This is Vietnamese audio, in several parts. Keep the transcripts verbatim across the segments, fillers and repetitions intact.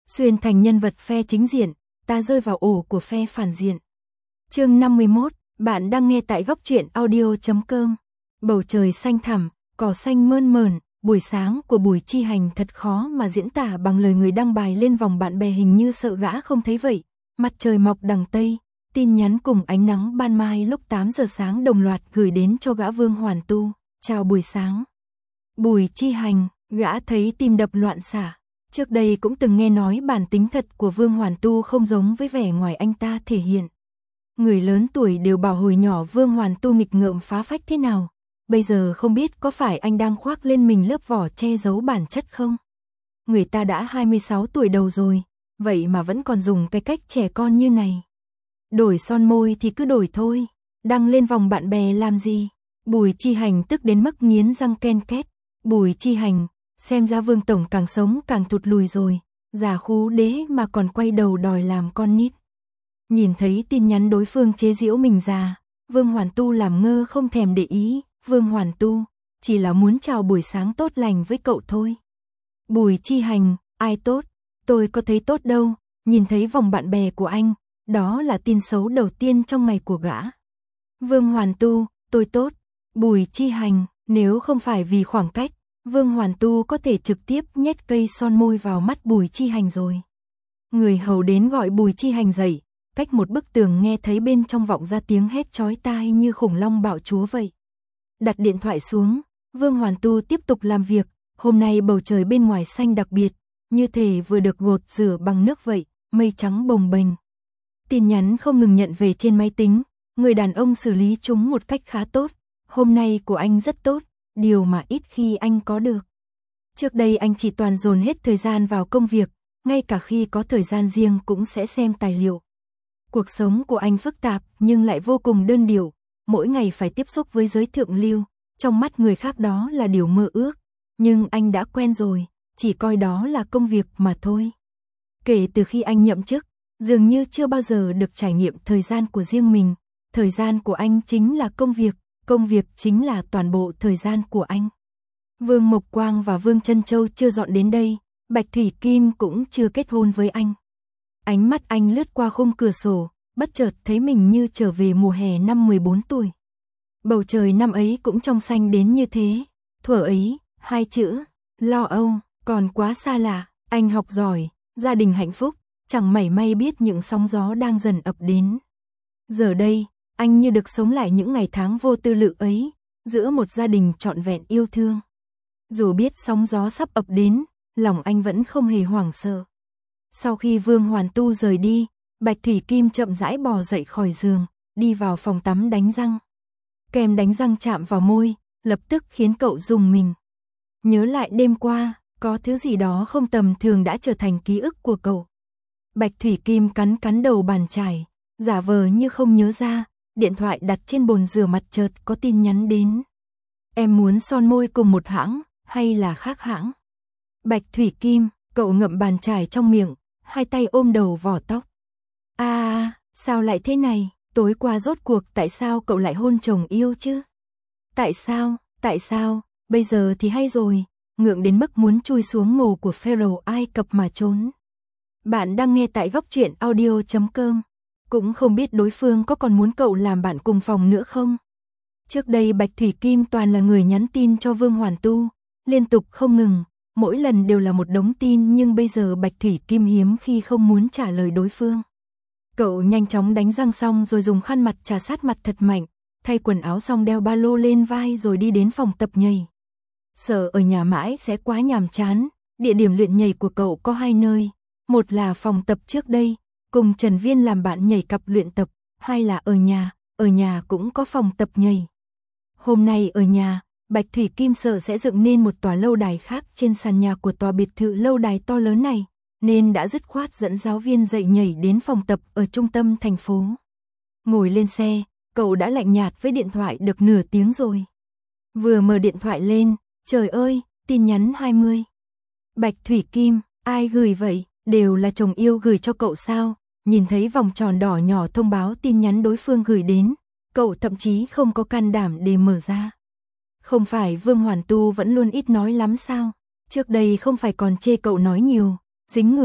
Xuyên thành nhân vật phe chính diện, ta rơi vào ổ của phe phản diện. Chương năm mươi mốt, bạn đang nghe tại góc truyện audio chấm com. Bầu trời xanh thẳm, cỏ xanh mơn mởn, buổi sáng của Bùi Chi Hành thật khó mà diễn tả bằng lời người đăng bài lên vòng bạn bè hình như sợ gã không thấy vậy. Mặt trời mọc đằng Tây, tin nhắn cùng ánh nắng ban mai lúc tám giờ sáng đồng loạt gửi đến cho gã Vương Hoàn Tu. Chào buổi sáng. Bùi Chi Hành, gã thấy tim đập loạn xạ. Trước đây cũng từng nghe nói bản tính thật của Vương Hoàn Tu không giống với vẻ ngoài anh ta thể hiện. Người lớn tuổi đều bảo hồi nhỏ Vương Hoàn Tu nghịch ngợm phá phách thế nào. Bây giờ không biết có phải anh đang khoác lên mình lớp vỏ che giấu bản chất không? Người ta đã hai mươi sáu tuổi đầu rồi, vậy mà vẫn còn dùng cái cách trẻ con như này. Đổi son môi thì cứ đổi thôi, đăng lên vòng bạn bè làm gì? Bùi Chi Hành tức đến mức nghiến răng ken két. Bùi Chi Hành, xem ra Vương Tổng càng sống càng thụt lùi rồi, già khú đế mà còn quay đầu đòi làm con nít. Nhìn thấy tin nhắn đối phương chế giễu mình già, Vương Hoàn Tu làm ngơ không thèm để ý. Vương Hoàn Tu, chỉ là muốn chào buổi sáng tốt lành với cậu thôi. Bùi Chi Hành, ai tốt? Tôi có thấy tốt đâu, nhìn thấy vòng bạn bè của anh, đó là tin xấu đầu tiên trong ngày của gã. Vương Hoàn Tu, tôi tốt. Bùi Chi Hành, nếu không phải vì khoảng cách, Vương Hoàn Tu có thể trực tiếp nhét cây son môi vào mắt Bùi Chi Hành rồi. Người hầu đến gọi Bùi Chi Hành dậy, cách một bức tường nghe thấy bên trong vọng ra tiếng hét chói tai như khủng long bạo chúa vậy. Đặt điện thoại xuống, Vương Hoàn Tu tiếp tục làm việc, hôm nay bầu trời bên ngoài xanh đặc biệt, như thể vừa được gột rửa bằng nước vậy, mây trắng bồng bềnh. Tin nhắn không ngừng nhận về trên máy tính, người đàn ông xử lý chúng một cách khá tốt, hôm nay của anh rất tốt, điều mà ít khi anh có được. Trước đây anh chỉ toàn dồn hết thời gian vào công việc, ngay cả khi có thời gian riêng cũng sẽ xem tài liệu. Cuộc sống của anh phức tạp nhưng lại vô cùng đơn điệu. Mỗi ngày phải tiếp xúc với giới thượng lưu, trong mắt người khác đó là điều mơ ước, nhưng anh đã quen rồi, chỉ coi đó là công việc mà thôi. Kể từ khi anh nhậm chức, dường như chưa bao giờ được trải nghiệm thời gian của riêng mình, thời gian của anh chính là công việc, công việc chính là toàn bộ thời gian của anh. Vương Mộc Quang và Vương Trân Châu chưa dọn đến đây, Bạch Thủy Kim cũng chưa kết hôn với anh. Ánh mắt anh lướt qua khung cửa sổ, bất chợt thấy mình như trở về mùa hè năm mười bốn tuổi. Bầu trời năm ấy cũng trong xanh đến như thế, thuở ấy, hai chữ, lo âu, còn quá xa lạ, anh học giỏi, gia đình hạnh phúc, chẳng mảy may biết những sóng gió đang dần ập đến. Giờ đây, anh như được sống lại những ngày tháng vô tư lự ấy, giữa một gia đình trọn vẹn yêu thương. Dù biết sóng gió sắp ập đến, lòng anh vẫn không hề hoảng sợ. Sau khi Vương Hoàn Tu rời đi, Bạch Thủy Kim chậm rãi bò dậy khỏi giường, đi vào phòng tắm đánh răng. Kem đánh răng chạm vào môi, lập tức khiến cậu rùng mình. Nhớ lại đêm qua, có thứ gì đó không tầm thường đã trở thành ký ức của cậu. Bạch Thủy Kim cắn cắn đầu bàn chải, giả vờ như không nhớ ra, điện thoại đặt trên bồn rửa mặt chợt có tin nhắn đến. Em muốn son môi cùng một hãng, hay là khác hãng? Bạch Thủy Kim, cậu ngậm bàn chải trong miệng, hai tay ôm đầu vỏ tóc. À, sao lại thế này, tối qua rốt cuộc tại sao cậu lại hôn chồng yêu chứ? Tại sao, tại sao, bây giờ thì hay rồi, ngượng đến mức muốn chui xuống mồ của Pharaoh Ai Cập mà trốn. Bạn đang nghe tại góc truyện audio chấm com, cũng không biết đối phương có còn muốn cậu làm bạn cùng phòng nữa không? Trước đây Bạch Thủy Kim toàn là người nhắn tin cho Vương Hoàn Tu, liên tục không ngừng, mỗi lần đều là một đống tin nhưng bây giờ Bạch Thủy Kim hiếm khi không muốn trả lời đối phương. Cậu nhanh chóng đánh răng xong rồi dùng khăn mặt chà sát mặt thật mạnh, thay quần áo xong đeo ba lô lên vai rồi đi đến phòng tập nhảy. Sợ ở nhà mãi sẽ quá nhàm chán, địa điểm luyện nhảy của cậu có hai nơi, một là phòng tập trước đây, cùng Trần Viên làm bạn nhảy cặp luyện tập, hai là ở nhà, ở nhà cũng có phòng tập nhảy. Hôm nay ở nhà, Bạch Thủy Kim sợ sẽ dựng nên một tòa lâu đài khác trên sàn nhà của tòa biệt thự lâu đài to lớn này, nên đã dứt khoát dẫn giáo viên dạy nhảy đến phòng tập ở trung tâm thành phố. Ngồi lên xe, cậu đã lạnh nhạt với điện thoại được nửa tiếng rồi. Vừa mở điện thoại lên, trời ơi, tin nhắn hai mươi. Bạch Thủy Kim, ai gửi vậy, đều là chồng yêu gửi cho cậu sao? Nhìn thấy vòng tròn đỏ nhỏ thông báo tin nhắn đối phương gửi đến, cậu thậm chí không có can đảm để mở ra. Không phải Vương Hoàn Tu vẫn luôn ít nói lắm sao? Trước đây không phải còn chê cậu nói nhiều, dính người,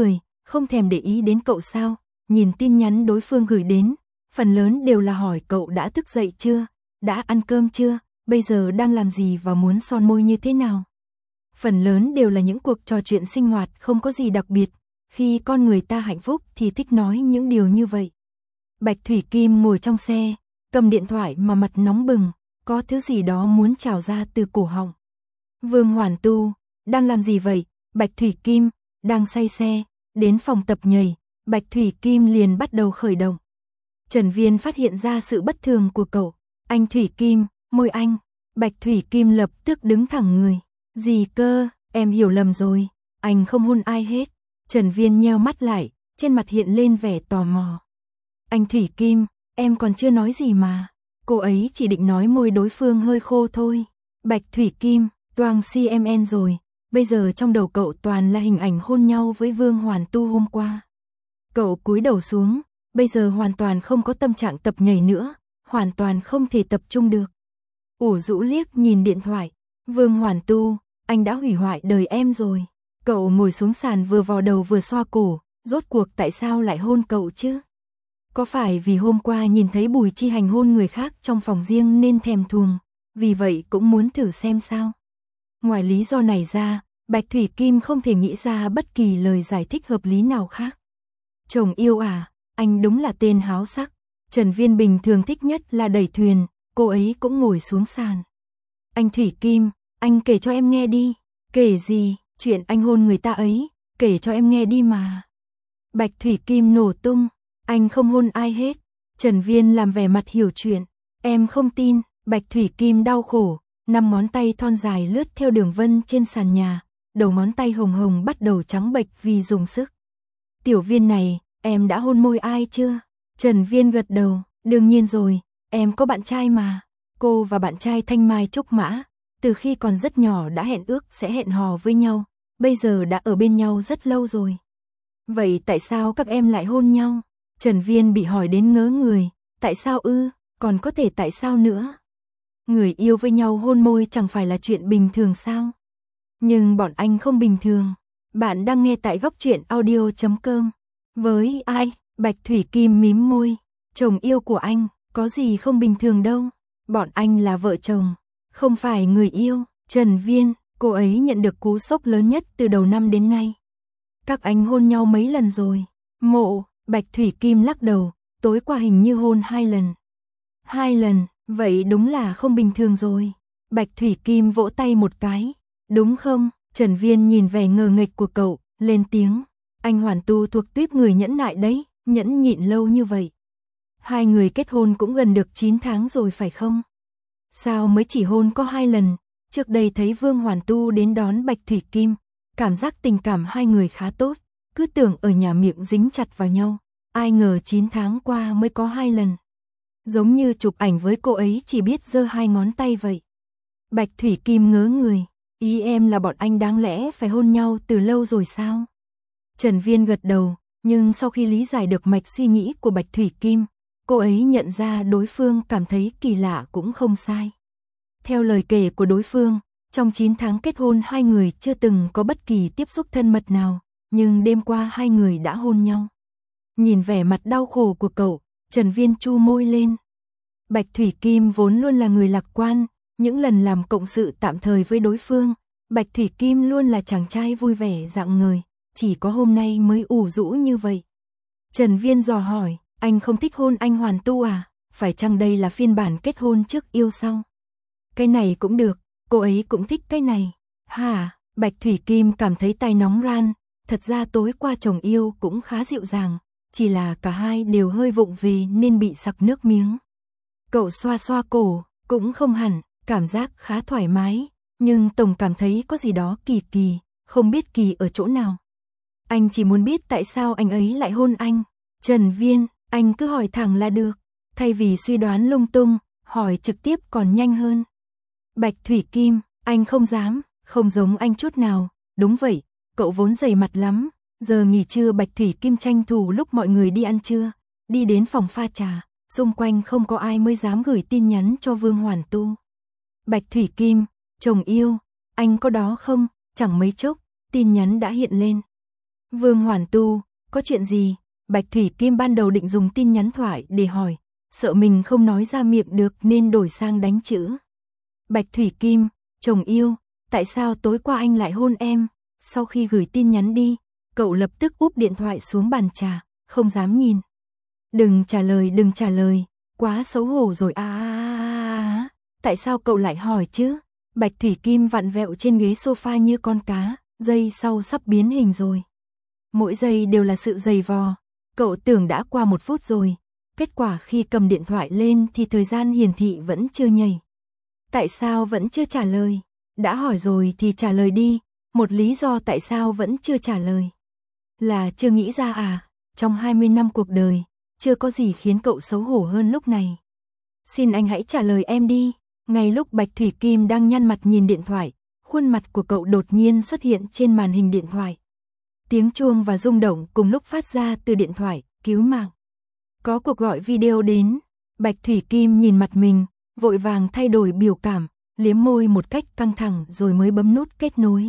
không thèm để ý đến cậu sao? Nhìn tin nhắn đối phương gửi đến, phần lớn đều là hỏi cậu đã thức dậy chưa, đã ăn cơm chưa, bây giờ đang làm gì và muốn son môi như thế nào. Phần lớn đều là những cuộc trò chuyện sinh hoạt không có gì đặc biệt, khi con người ta hạnh phúc thì thích nói những điều như vậy. Bạch Thủy Kim ngồi trong xe, cầm điện thoại mà mặt nóng bừng, có thứ gì đó muốn trào ra từ cổ họng. Vương Hoàn Tu, đang làm gì vậy? Bạch Thủy Kim, đang say xe, đến phòng tập nhảy, Bạch Thủy Kim liền bắt đầu khởi động. Trần Viên phát hiện ra sự bất thường của cậu. Anh Thủy Kim, môi anh. Bạch Thủy Kim lập tức đứng thẳng người. Gì cơ, em hiểu lầm rồi, anh không hôn ai hết. Trần Viên nheo mắt lại, trên mặt hiện lên vẻ tò mò. Anh Thủy Kim, em còn chưa nói gì mà. Cô ấy chỉ định nói môi đối phương hơi khô thôi. Bạch Thủy Kim, toang xê em en rồi, bây giờ trong đầu cậu toàn là hình ảnh hôn nhau với Vương Hoàn Tu hôm qua. Cậu cúi đầu xuống, bây giờ hoàn toàn không có tâm trạng tập nhảy nữa, hoàn toàn không thể tập trung được. Ủ rũ liếc nhìn điện thoại, Vương Hoàn Tu, anh đã hủy hoại đời em rồi. Cậu ngồi xuống sàn vừa vò đầu vừa xoa cổ, rốt cuộc tại sao lại hôn cậu chứ? Có phải vì hôm qua nhìn thấy Bùi Chi Hành hôn người khác trong phòng riêng nên thèm thuồng, vì vậy cũng muốn thử xem sao? Ngoài lý do này ra, Bạch Thủy Kim không thể nghĩ ra bất kỳ lời giải thích hợp lý nào khác. Chồng yêu à, anh đúng là tên háo sắc. Trần Viên bình thường thích nhất là đẩy thuyền, cô ấy cũng ngồi xuống sàn. Anh Thủy Kim, anh kể cho em nghe đi. Kể gì, chuyện anh hôn người ta ấy, kể cho em nghe đi mà. Bạch Thủy Kim nổ tung, anh không hôn ai hết. Trần Viên làm vẻ mặt hiểu chuyện, em không tin. Bạch Thủy Kim đau khổ, năm ngón tay thon dài lướt theo đường vân trên sàn nhà, đầu ngón tay hồng hồng bắt đầu trắng bệch vì dùng sức. Tiểu Viên này, em đã hôn môi ai chưa? Trần Viên gật đầu, đương nhiên rồi, em có bạn trai mà. Cô và bạn trai Thanh Mai Trúc Mã, từ khi còn rất nhỏ đã hẹn ước sẽ hẹn hò với nhau, bây giờ đã ở bên nhau rất lâu rồi. Vậy tại sao các em lại hôn nhau? Trần Viên bị hỏi đến ngớ người, tại sao ư, còn có thể tại sao nữa? Người yêu với nhau hôn môi chẳng phải là chuyện bình thường sao? Nhưng bọn anh không bình thường. Bạn đang nghe tại góc truyện audio chấm com. Với ai? Bạch Thủy Kim mím môi. Chồng yêu của anh, có gì không bình thường đâu. Bọn anh là vợ chồng, không phải người yêu. Trần Viên, cô ấy nhận được cú sốc lớn nhất từ đầu năm đến nay. Các anh hôn nhau mấy lần rồi? Mộ, Bạch Thủy Kim lắc đầu, tối qua hình như hôn hai lần. Hai lần, vậy đúng là không bình thường rồi. Bạch Thủy Kim vỗ tay một cái. Đúng không? Trần Viên nhìn vẻ ngờ nghệch của cậu, lên tiếng. Anh Hoàn Tu thuộc tuýp người nhẫn nại đấy, nhẫn nhịn lâu như vậy. Hai người kết hôn cũng gần được chín tháng rồi phải không? Sao mới chỉ hôn có hai lần? Trước đây thấy Vương Hoàn Tu đến đón Bạch Thủy Kim, cảm giác tình cảm hai người khá tốt, cứ tưởng ở nhà miệng dính chặt vào nhau, ai ngờ chín tháng qua mới có hai lần. Giống như chụp ảnh với cô ấy chỉ biết giơ hai ngón tay vậy. Bạch Thủy Kim ngớ người, ý em là bọn anh đáng lẽ phải hôn nhau từ lâu rồi sao? Trần Viên gật đầu, nhưng sau khi lý giải được mạch suy nghĩ của Bạch Thủy Kim, cô ấy nhận ra đối phương cảm thấy kỳ lạ cũng không sai. Theo lời kể của đối phương, trong chín tháng kết hôn hai người chưa từng có bất kỳ tiếp xúc thân mật nào, nhưng đêm qua hai người đã hôn nhau. Nhìn vẻ mặt đau khổ của cậu, Trần Viên chu môi lên. Bạch Thủy Kim vốn luôn là người lạc quan, những lần làm cộng sự tạm thời với đối phương, Bạch Thủy Kim luôn là chàng trai vui vẻ rạng ngời, chỉ có hôm nay mới ủ rũ như vậy. Trần Viên dò hỏi, anh không thích hôn anh Hoàn Tu à? Phải chăng đây là phiên bản kết hôn trước yêu sau? Cái này cũng được, cô ấy cũng thích cái này. Hả? Bạch Thủy Kim cảm thấy tay nóng ran, thật ra tối qua chồng yêu cũng khá dịu dàng, chỉ là cả hai đều hơi vụng về nên bị sặc nước miếng. Cậu xoa xoa cổ, cũng không hẳn, cảm giác khá thoải mái, nhưng tổng cảm thấy có gì đó kỳ kỳ, không biết kỳ ở chỗ nào. Anh chỉ muốn biết tại sao anh ấy lại hôn anh. Trần Viên, anh cứ hỏi thẳng là được, thay vì suy đoán lung tung, hỏi trực tiếp còn nhanh hơn. Bạch Thủy Kim, anh không dám, không giống anh chút nào, đúng vậy, cậu vốn dày mặt lắm. Giờ nghỉ trưa Bạch Thủy Kim tranh thủ lúc mọi người đi ăn trưa, đi đến phòng pha trà, xung quanh không có ai mới dám gửi tin nhắn cho Vương Hoàn Tu. Bạch Thủy Kim, chồng yêu, anh có đó không? Chẳng mấy chốc, tin nhắn đã hiện lên. Vương Hoàn Tu, có chuyện gì? Bạch Thủy Kim ban đầu định dùng tin nhắn thoại để hỏi, sợ mình không nói ra miệng được nên đổi sang đánh chữ. Bạch Thủy Kim, chồng yêu, tại sao tối qua anh lại hôn em? Sau khi gửi tin nhắn đi, cậu lập tức úp điện thoại xuống bàn trà, không dám nhìn. Đừng trả lời, đừng trả lời, quá xấu hổ rồi à, à, à, à. Tại sao cậu lại hỏi chứ? Bạch Thủy Kim vặn vẹo trên ghế sofa như con cá, giây sau sắp biến hình rồi. Mỗi giây đều là sự dày vò, cậu tưởng đã qua một phút rồi, kết quả khi cầm điện thoại lên thì thời gian hiển thị vẫn chưa nhảy. Tại sao vẫn chưa trả lời? Đã hỏi rồi thì trả lời đi, một lý do tại sao vẫn chưa trả lời. Là chưa nghĩ ra à? Trong hai mươi năm cuộc đời, chưa có gì khiến cậu xấu hổ hơn lúc này. Xin anh hãy trả lời em đi. Ngay lúc Bạch Thủy Kim đang nhăn mặt nhìn điện thoại, khuôn mặt của cậu đột nhiên xuất hiện trên màn hình điện thoại. Tiếng chuông và rung động cùng lúc phát ra từ điện thoại, cứu mạng. Có cuộc gọi video đến, Bạch Thủy Kim nhìn mặt mình, vội vàng thay đổi biểu cảm, liếm môi một cách căng thẳng rồi mới bấm nút kết nối.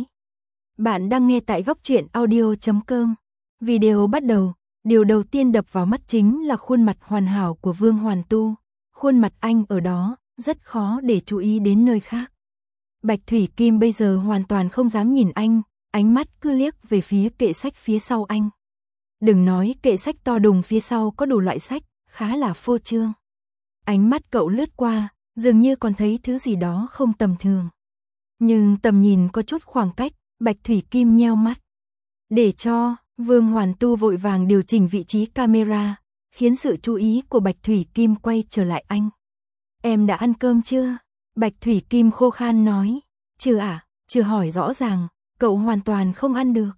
Bạn đang nghe tại góc truyện audio chấm com. Video bắt đầu, điều đầu tiên đập vào mắt chính là khuôn mặt hoàn hảo của Vương Hoàn Tu. Khuôn mặt anh ở đó, rất khó để chú ý đến nơi khác. Bạch Thủy Kim bây giờ hoàn toàn không dám nhìn anh, ánh mắt cứ liếc về phía kệ sách phía sau anh. Đừng nói kệ sách to đùng phía sau có đủ loại sách, khá là phô trương. Ánh mắt cậu lướt qua, dường như còn thấy thứ gì đó không tầm thường. Nhưng tầm nhìn có chút khoảng cách, Bạch Thủy Kim nheo mắt. Để cho, Vương Hoàn Tu vội vàng điều chỉnh vị trí camera, khiến sự chú ý của Bạch Thủy Kim quay trở lại anh. Em đã ăn cơm chưa? Bạch Thủy Kim khô khan nói. Chưa à, chưa hỏi rõ ràng, cậu hoàn toàn không ăn được.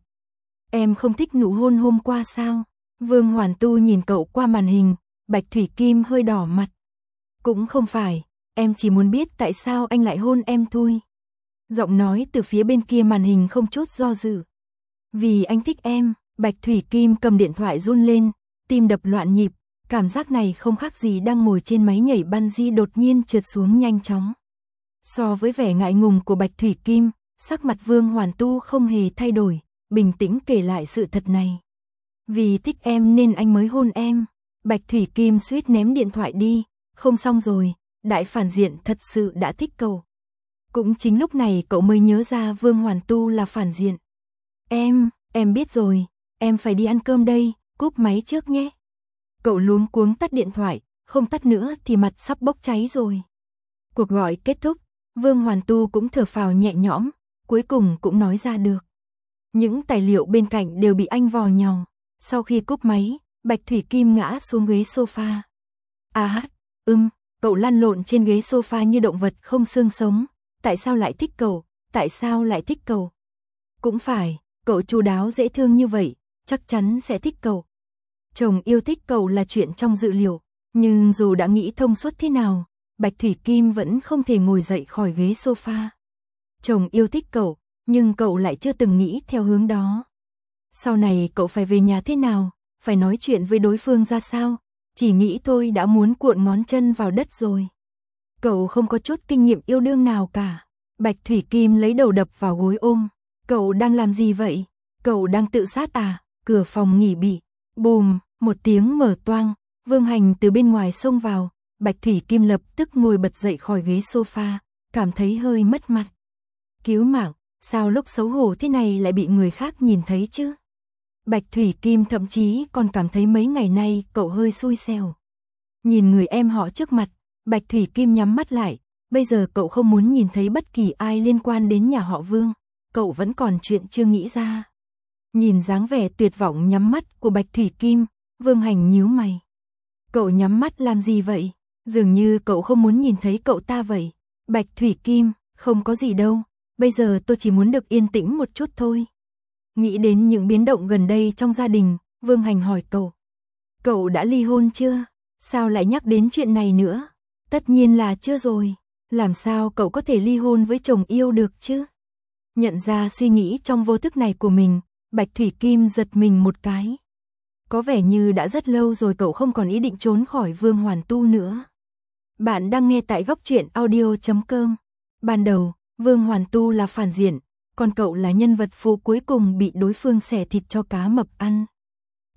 Em không thích nụ hôn hôm qua sao? Vương Hoàn Tu nhìn cậu qua màn hình, Bạch Thủy Kim hơi đỏ mặt. Cũng không phải, em chỉ muốn biết tại sao anh lại hôn em thôi. Giọng nói từ phía bên kia màn hình không chút do dự. Vì anh thích em. Bạch Thủy Kim cầm điện thoại run lên, tim đập loạn nhịp, cảm giác này không khác gì đang ngồi trên máy nhảy bungee đột nhiên trượt xuống nhanh chóng. So với vẻ ngại ngùng của Bạch Thủy Kim, sắc mặt Vương Hoàn Tu không hề thay đổi, bình tĩnh kể lại sự thật này. Vì thích em nên anh mới hôn em. Bạch Thủy Kim suýt ném điện thoại đi, không xong rồi, đại phản diện thật sự đã thích cậu. Cũng chính lúc này cậu mới nhớ ra Vương Hoàn Tu là phản diện. Em, em biết rồi, em phải đi ăn cơm đây, cúp máy trước nhé. Cậu luống cuống tắt điện thoại, không tắt nữa thì mặt sắp bốc cháy rồi. Cuộc gọi kết thúc, Vương Hoàn Tu cũng thở phào nhẹ nhõm, cuối cùng cũng nói ra được. Những tài liệu bên cạnh đều bị anh vò nhàu. Sau khi cúp máy, Bạch Thủy Kim ngã xuống ghế sofa. À hát, ưm, cậu lăn lộn trên ghế sofa như động vật không xương sống. Tại sao lại thích cậu? Tại sao lại thích cậu? Cũng phải, cậu chu đáo dễ thương như vậy, chắc chắn sẽ thích cậu. Chồng yêu thích cậu là chuyện trong dự liệu, nhưng dù đã nghĩ thông suốt thế nào, Bạch Thủy Kim vẫn không thể ngồi dậy khỏi ghế sofa. Chồng yêu thích cậu, nhưng cậu lại chưa từng nghĩ theo hướng đó. Sau này cậu phải về nhà thế nào, phải nói chuyện với đối phương ra sao, chỉ nghĩ thôi đã muốn cuộn ngón chân vào đất rồi. Cậu không có chút kinh nghiệm yêu đương nào cả. Bạch Thủy Kim lấy đầu đập vào gối ôm. Cậu đang làm gì vậy? Cậu đang tự sát à? Cửa phòng nghỉ bị. Bùm, một tiếng mở toang. Vương Hành từ bên ngoài xông vào. Bạch Thủy Kim lập tức ngồi bật dậy khỏi ghế sofa, cảm thấy hơi mất mặt. Cứu mạng, sao lúc xấu hổ thế này lại bị người khác nhìn thấy chứ? Bạch Thủy Kim thậm chí còn cảm thấy mấy ngày nay cậu hơi xui xẻo. Nhìn người em họ trước mặt, Bạch Thủy Kim nhắm mắt lại, bây giờ cậu không muốn nhìn thấy bất kỳ ai liên quan đến nhà họ Vương, cậu vẫn còn chuyện chưa nghĩ ra. Nhìn dáng vẻ tuyệt vọng nhắm mắt của Bạch Thủy Kim, Vương Hành nhíu mày. Cậu nhắm mắt làm gì vậy? Dường như cậu không muốn nhìn thấy cậu ta vậy. Bạch Thủy Kim, không có gì đâu, bây giờ tôi chỉ muốn được yên tĩnh một chút thôi. Nghĩ đến những biến động gần đây trong gia đình, Vương Hành hỏi cậu. Cậu đã ly hôn chưa? Sao lại nhắc đến chuyện này nữa? Tất nhiên là chưa rồi. Làm sao cậu có thể ly hôn với chồng yêu được chứ? Nhận ra suy nghĩ trong vô thức này của mình, Bạch Thủy Kim giật mình một cái. Có vẻ như đã rất lâu rồi cậu không còn ý định trốn khỏi Vương Hoàn Tu nữa. Bạn đang nghe tại góc truyện audio chấm com. Ban đầu, Vương Hoàn Tu là phản diện, còn cậu là nhân vật phụ cuối cùng bị đối phương xẻ thịt cho cá mập ăn.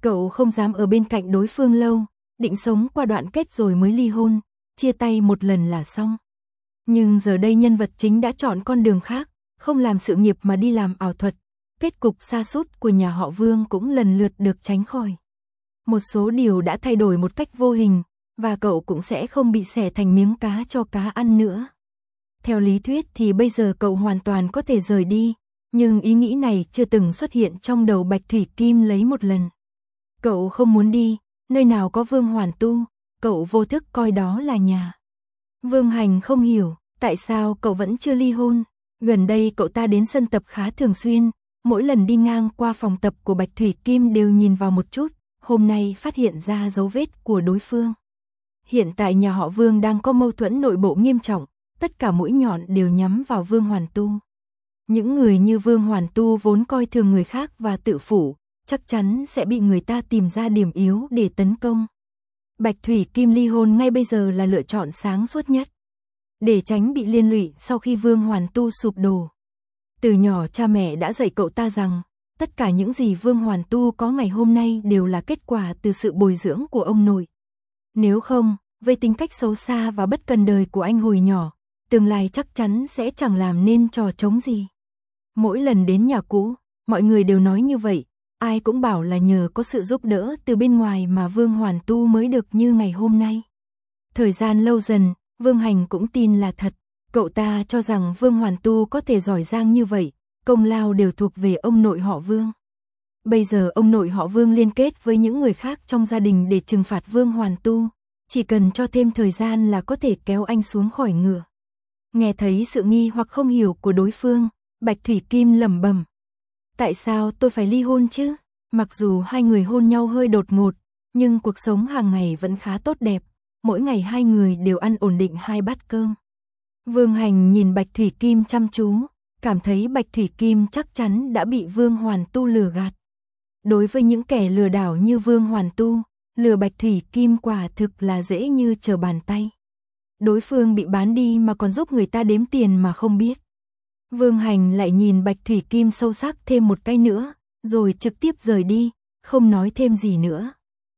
Cậu không dám ở bên cạnh đối phương lâu, định sống qua đoạn kết rồi mới ly hôn, chia tay một lần là xong. Nhưng giờ đây nhân vật chính đã chọn con đường khác, không làm sự nghiệp mà đi làm ảo thuật. Kết cục sa sút của nhà họ Vương cũng lần lượt được tránh khỏi. Một số điều đã thay đổi một cách vô hình, và cậu cũng sẽ không bị xẻ thành miếng cá cho cá ăn nữa. Theo lý thuyết thì bây giờ cậu hoàn toàn có thể rời đi, nhưng ý nghĩ này chưa từng xuất hiện trong đầu Bạch Thủy Kim lấy một lần. Cậu không muốn đi, nơi nào có Vương Hoàn Tu, cậu vô thức coi đó là nhà. Vương Hành không hiểu, tại sao cậu vẫn chưa ly hôn. Gần đây cậu ta đến sân tập khá thường xuyên, mỗi lần đi ngang qua phòng tập của Bạch Thủy Kim đều nhìn vào một chút, hôm nay phát hiện ra dấu vết của đối phương. Hiện tại nhà họ Vương đang có mâu thuẫn nội bộ nghiêm trọng, tất cả mũi nhọn đều nhắm vào Vương Hoàn Tu. Những người như Vương Hoàn Tu vốn coi thường người khác và tự phủ, chắc chắn sẽ bị người ta tìm ra điểm yếu để tấn công. Bạch Thủy Kim ly hôn ngay bây giờ là lựa chọn sáng suốt nhất, để tránh bị liên lụy sau khi Vương Hoàn Tu sụp đổ. Từ nhỏ cha mẹ đã dạy cậu ta rằng, tất cả những gì Vương Hoàn Tu có ngày hôm nay đều là kết quả từ sự bồi dưỡng của ông nội. Nếu không, với tính cách xấu xa và bất cần đời của anh hồi nhỏ, tương lai chắc chắn sẽ chẳng làm nên trò trống gì. Mỗi lần đến nhà cũ, mọi người đều nói như vậy, ai cũng bảo là nhờ có sự giúp đỡ từ bên ngoài mà Vương Hoàn Tu mới được như ngày hôm nay. Thời gian lâu dần, Vương Hành cũng tin là thật, cậu ta cho rằng Vương Hoàn Tu có thể giỏi giang như vậy, công lao đều thuộc về ông nội họ Vương. Bây giờ ông nội họ Vương liên kết với những người khác trong gia đình để trừng phạt Vương Hoàn Tu, chỉ cần cho thêm thời gian là có thể kéo anh xuống khỏi ngựa. Nghe thấy sự nghi hoặc không hiểu của đối phương, Bạch Thủy Kim lẩm bẩm. Tại sao tôi phải ly hôn chứ? Mặc dù hai người hôn nhau hơi đột ngột, nhưng cuộc sống hàng ngày vẫn khá tốt đẹp, mỗi ngày hai người đều ăn ổn định hai bát cơm. Vương Hành nhìn Bạch Thủy Kim chăm chú, cảm thấy Bạch Thủy Kim chắc chắn đã bị Vương Hoàn Tu lừa gạt. Đối với những kẻ lừa đảo như Vương Hoàn Tu, lừa Bạch Thủy Kim quả thực là dễ như trở bàn tay. Đối phương bị bán đi mà còn giúp người ta đếm tiền mà không biết. Vương Hành lại nhìn Bạch Thủy Kim sâu sắc thêm một cái nữa, rồi trực tiếp rời đi, không nói thêm gì nữa.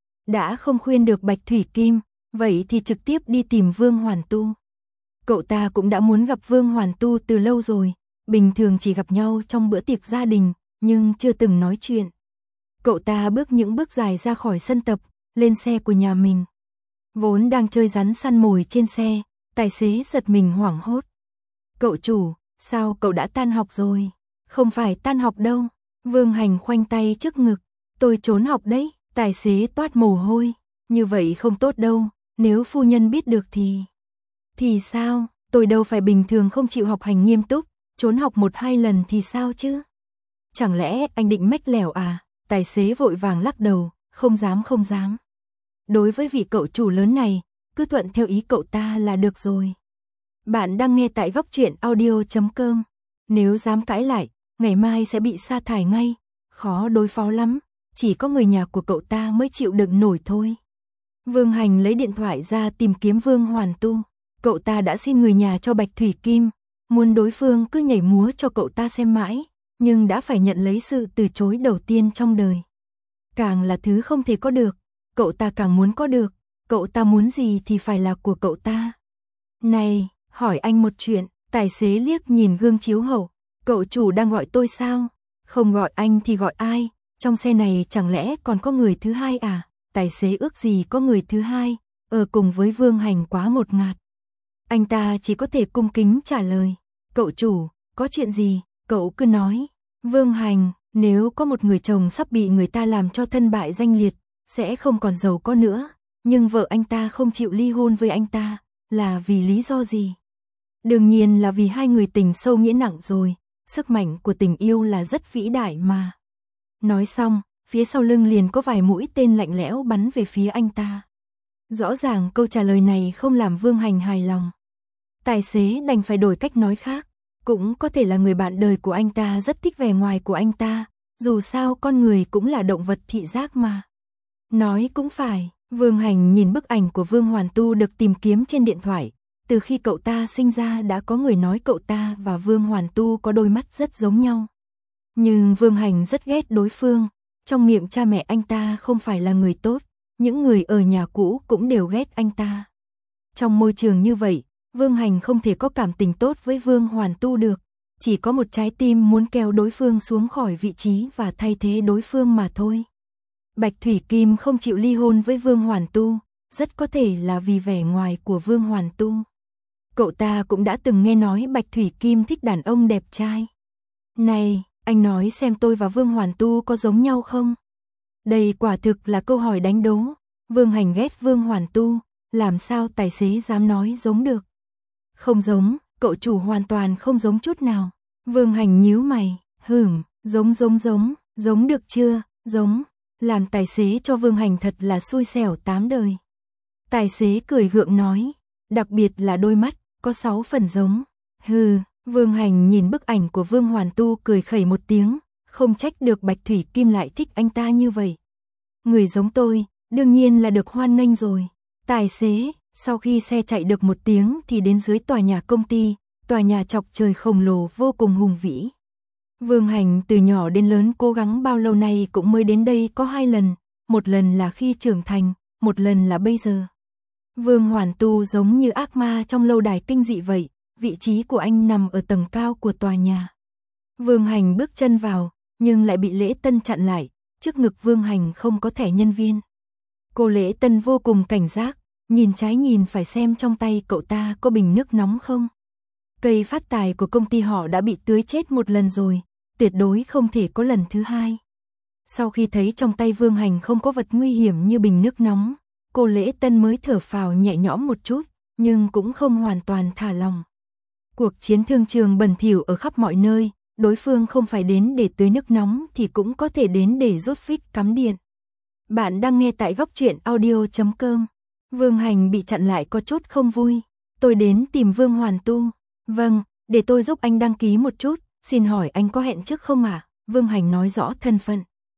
Đã không khuyên được Bạch Thủy Kim, vậy thì trực tiếp đi tìm Vương Hoàn Tu. Cậu ta cũng đã muốn gặp Vương Hoàn Tu từ lâu rồi, bình thường chỉ gặp nhau trong bữa tiệc gia đình, nhưng chưa từng nói chuyện. Cậu ta bước những bước dài ra khỏi sân tập, lên xe của nhà mình. Vốn đang chơi rắn săn mồi trên xe, tài xế giật mình hoảng hốt. Cậu chủ, sao cậu đã tan học rồi? Không phải tan học đâu. Vương Hành khoanh tay trước ngực. Tôi trốn học đấy. Tài xế toát mồ hôi. Như vậy không tốt đâu, nếu phu nhân biết được thì... Thì sao? Tôi đâu phải bình thường không chịu học hành nghiêm túc, trốn học một hai lần thì sao chứ? Chẳng lẽ anh định mách lẻo à? Tài xế vội vàng lắc đầu, không dám không dám. Đối với vị cậu chủ lớn này, cứ thuận theo ý cậu ta là được rồi. Bạn đang nghe tại góc truyện audio chấm com. Nếu dám cãi lại, ngày mai sẽ bị sa thải ngay. Khó đối phó lắm, chỉ có người nhà của cậu ta mới chịu đựng nổi thôi. Vương Hành lấy điện thoại ra tìm kiếm Vương Hoàn Tu. Cậu ta đã xin người nhà cho Bạch Thủy Kim, muốn đối phương cứ nhảy múa cho cậu ta xem mãi, nhưng đã phải nhận lấy sự từ chối đầu tiên trong đời. Càng là thứ không thể có được, cậu ta càng muốn có được, cậu ta muốn gì thì phải là của cậu ta. Này, hỏi anh một chuyện, tài xế liếc nhìn gương chiếu hậu, cậu chủ đang gọi tôi sao? Không gọi anh thì gọi ai? Trong xe này chẳng lẽ còn có người thứ hai à? Tài xế ước gì có người thứ hai, ở cùng với Vương Hành quá một ngạt. Anh ta chỉ có thể cung kính trả lời, cậu chủ, có chuyện gì, cậu cứ nói. Vương Hành, nếu có một người chồng sắp bị người ta làm cho thân bại danh liệt, sẽ không còn giàu có nữa, nhưng vợ anh ta không chịu ly hôn với anh ta, là vì lý do gì? Đương nhiên là vì hai người tình sâu nghĩa nặng rồi, sức mạnh của tình yêu là rất vĩ đại mà. Nói xong, phía sau lưng liền có vài mũi tên lạnh lẽo bắn về phía anh ta. Rõ ràng câu trả lời này không làm Vương Hành hài lòng. Tài xế đành phải đổi cách nói khác, cũng có thể là người bạn đời của anh ta rất thích vẻ ngoài của anh ta, dù sao con người cũng là động vật thị giác mà. Nói cũng phải, Vương Hành nhìn bức ảnh của Vương Hoàn Tu được tìm kiếm trên điện thoại, từ khi cậu ta sinh ra đã có người nói cậu ta và Vương Hoàn Tu có đôi mắt rất giống nhau. Nhưng Vương Hành rất ghét đối phương, Trong miệng cha mẹ anh ta không phải là người tốt, những người ở nhà cũ cũng đều ghét anh ta. Trong môi trường như vậy, Vương Hành không thể có cảm tình tốt với Vương Hoàn Tu được, chỉ có một trái tim muốn kéo đối phương xuống khỏi vị trí và thay thế đối phương mà thôi. Bạch Thủy Kim không chịu ly hôn với Vương Hoàn Tu, rất có thể là vì vẻ ngoài của Vương Hoàn Tu. Cậu ta cũng đã từng nghe nói Bạch Thủy Kim thích đàn ông đẹp trai. Này, anh nói xem tôi và Vương Hoàn Tu có giống nhau không? Đây quả thực là câu hỏi đánh đố. Vương Hành ghét Vương Hoàn Tu, làm sao tài xế dám nói giống được? Không giống, cậu chủ hoàn toàn không giống chút nào. Vương Hành nhíu mày, hửm, giống giống giống, giống được chưa, giống. Làm tài xế cho Vương Hành thật là xui xẻo tám đời. Tài xế cười gượng nói, đặc biệt là đôi mắt, có sáu phần giống. Hừ, Vương Hành nhìn bức ảnh của Vương Hoàn Tu cười khẩy một tiếng, không trách được Bạch Thủy Kim lại thích anh ta như vậy. Người giống tôi, đương nhiên là được hoan nghênh rồi. Tài xế, sau khi xe chạy được một tiếng thì đến dưới tòa nhà công ty, tòa nhà chọc trời khổng lồ vô cùng hùng vĩ. Vương Hành từ nhỏ đến lớn cố gắng bao lâu nay cũng mới đến đây có hai lần, một lần là khi trưởng thành, một lần là bây giờ. Vương Hoàn Tu giống như ác ma trong lâu đài kinh dị vậy, vị trí của anh nằm ở tầng cao của tòa nhà. Vương Hành bước chân vào, nhưng lại bị Lễ Tân chặn lại, trước ngực Vương Hành không có thẻ nhân viên. Cô Lễ Tân vô cùng cảnh giác, nhìn trái nhìn phải xem trong tay cậu ta có bình nước nóng không. Cây phát tài của công ty họ đã bị tưới chết một lần rồi, tuyệt đối không thể có lần thứ hai. Sau khi thấy trong tay Vương Hành không có vật nguy hiểm như bình nước nóng, cô Lễ Tân mới thở phào nhẹ nhõm một chút, nhưng cũng không hoàn toàn thả lòng. Cuộc chiến thương trường bẩn thỉu ở khắp mọi nơi, đối phương không phải đến để tưới nước nóng thì cũng có thể đến để rút phích cắm điện. Bạn đang nghe tại góc truyện audio chấm com. Vương Hành bị chặn lại có chút không vui. Tôi đến tìm Vương Hoàn Tu. Vâng, để tôi giúp anh đăng ký một chút, xin hỏi anh có hẹn trước không ạ? À? Vương Hành nói rõ thân phận.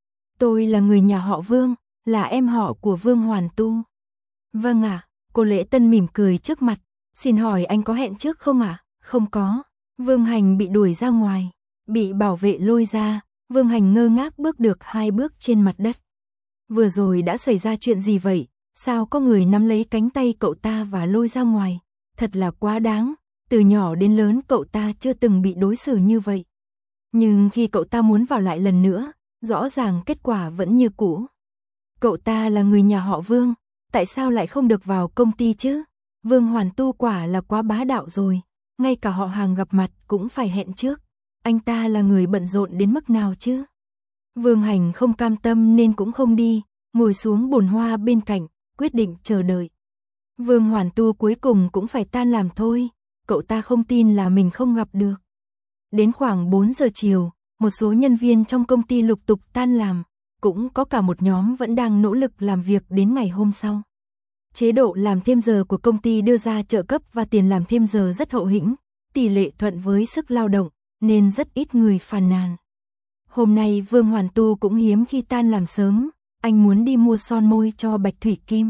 Tôi là người nhà họ Vương, là em họ của Vương Hoàn Tu. Vâng ạ, à, cô Lễ Tân mỉm cười trước mặt. Xin hỏi anh có hẹn trước không ạ? À? Không có. Vương Hành bị đuổi ra ngoài, bị bảo vệ lôi ra, Vương Hành ngơ ngác bước được hai bước trên mặt đất. Vừa rồi đã xảy ra chuyện gì vậy? Sao có người nắm lấy cánh tay cậu ta và lôi ra ngoài? Thật là quá đáng, từ nhỏ đến lớn cậu ta chưa từng bị đối xử như vậy. Nhưng khi cậu ta muốn vào lại lần nữa, rõ ràng kết quả vẫn như cũ. Cậu ta là người nhà họ Vương, tại sao lại không được vào công ty chứ? Vương Hoàn Tu quả là quá bá đạo rồi, ngay cả họ hàng gặp mặt cũng phải hẹn trước. Anh ta là người bận rộn đến mức nào chứ? Vương Hành không cam tâm nên cũng không đi, ngồi xuống bồn hoa bên cạnh, quyết định chờ đợi. Vương Hoàn Tu cuối cùng cũng phải tan làm thôi, cậu ta không tin là mình không gặp được. Đến khoảng bốn giờ chiều, một số nhân viên trong công ty lục tục tan làm, cũng có cả một nhóm vẫn đang nỗ lực làm việc đến ngày hôm sau. Chế độ làm thêm giờ của công ty đưa ra trợ cấp và tiền làm thêm giờ rất hậu hĩnh, tỷ lệ thuận với sức lao động, nên rất ít người phàn nàn. Hôm nay Vương Hoàn Tu cũng hiếm khi tan làm sớm, anh muốn đi mua son môi cho Bạch Thủy Kim.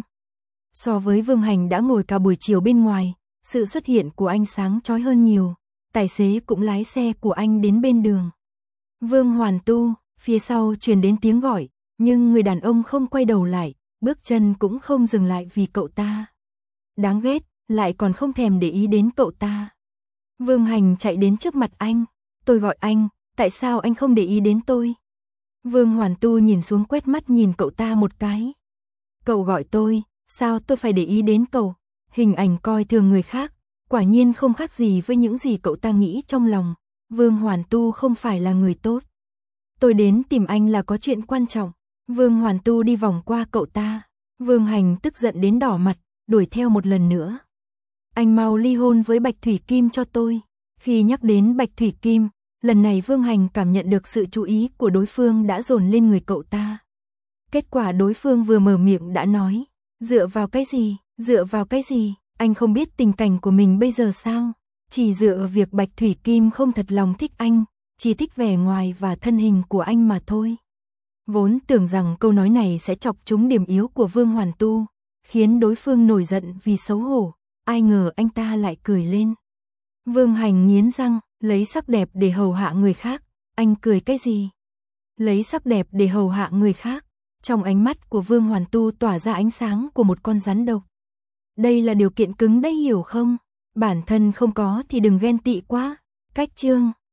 So với Vương Hành đã ngồi cả buổi chiều bên ngoài, sự xuất hiện của anh sáng chói hơn nhiều, tài xế cũng lái xe của anh đến bên đường. Vương Hoàn Tu, phía sau truyền đến tiếng gọi, nhưng người đàn ông không quay đầu lại, bước chân cũng không dừng lại vì cậu ta. Đáng ghét, lại còn không thèm để ý đến cậu ta. Vương Hành chạy đến trước mặt anh, tôi gọi anh, tại sao anh không để ý đến tôi? Vương Hoàn Tu nhìn xuống quét mắt nhìn cậu ta một cái. Cậu gọi tôi, sao tôi phải để ý đến cậu? Hình ảnh coi thường người khác, quả nhiên không khác gì với những gì cậu ta nghĩ trong lòng. Vương Hoàn Tu không phải là người tốt. Tôi đến tìm anh là có chuyện quan trọng. Vương Hoàn Tu đi vòng qua cậu ta. Vương Hành tức giận đến đỏ mặt, đuổi theo một lần nữa. Anh mau ly hôn với Bạch Thủy Kim cho tôi. Khi nhắc đến Bạch Thủy Kim, lần này Vương Hành cảm nhận được sự chú ý của đối phương đã dồn lên người cậu ta. Kết quả đối phương vừa mở miệng đã nói, dựa vào cái gì, dựa vào cái gì, anh không biết tình cảnh của mình bây giờ sao? Chỉ dựa vào việc Bạch Thủy Kim không thật lòng thích anh, chỉ thích vẻ ngoài và thân hình của anh mà thôi. Vốn tưởng rằng câu nói này sẽ chọc trúng điểm yếu của Vương Hoàn Tu, khiến đối phương nổi giận vì xấu hổ, ai ngờ anh ta lại cười lên. Vương Hành nghiến răng, lấy sắc đẹp để hầu hạ người khác, anh cười cái gì? lấy sắc đẹp để hầu hạ người khác. Trong ánh mắt của Vương Hoàn Tu tỏa ra ánh sáng của một con rắn độc. Đây là điều kiện cứng đấy hiểu không? Bản thân không có thì đừng ghen tị quá. Cách chương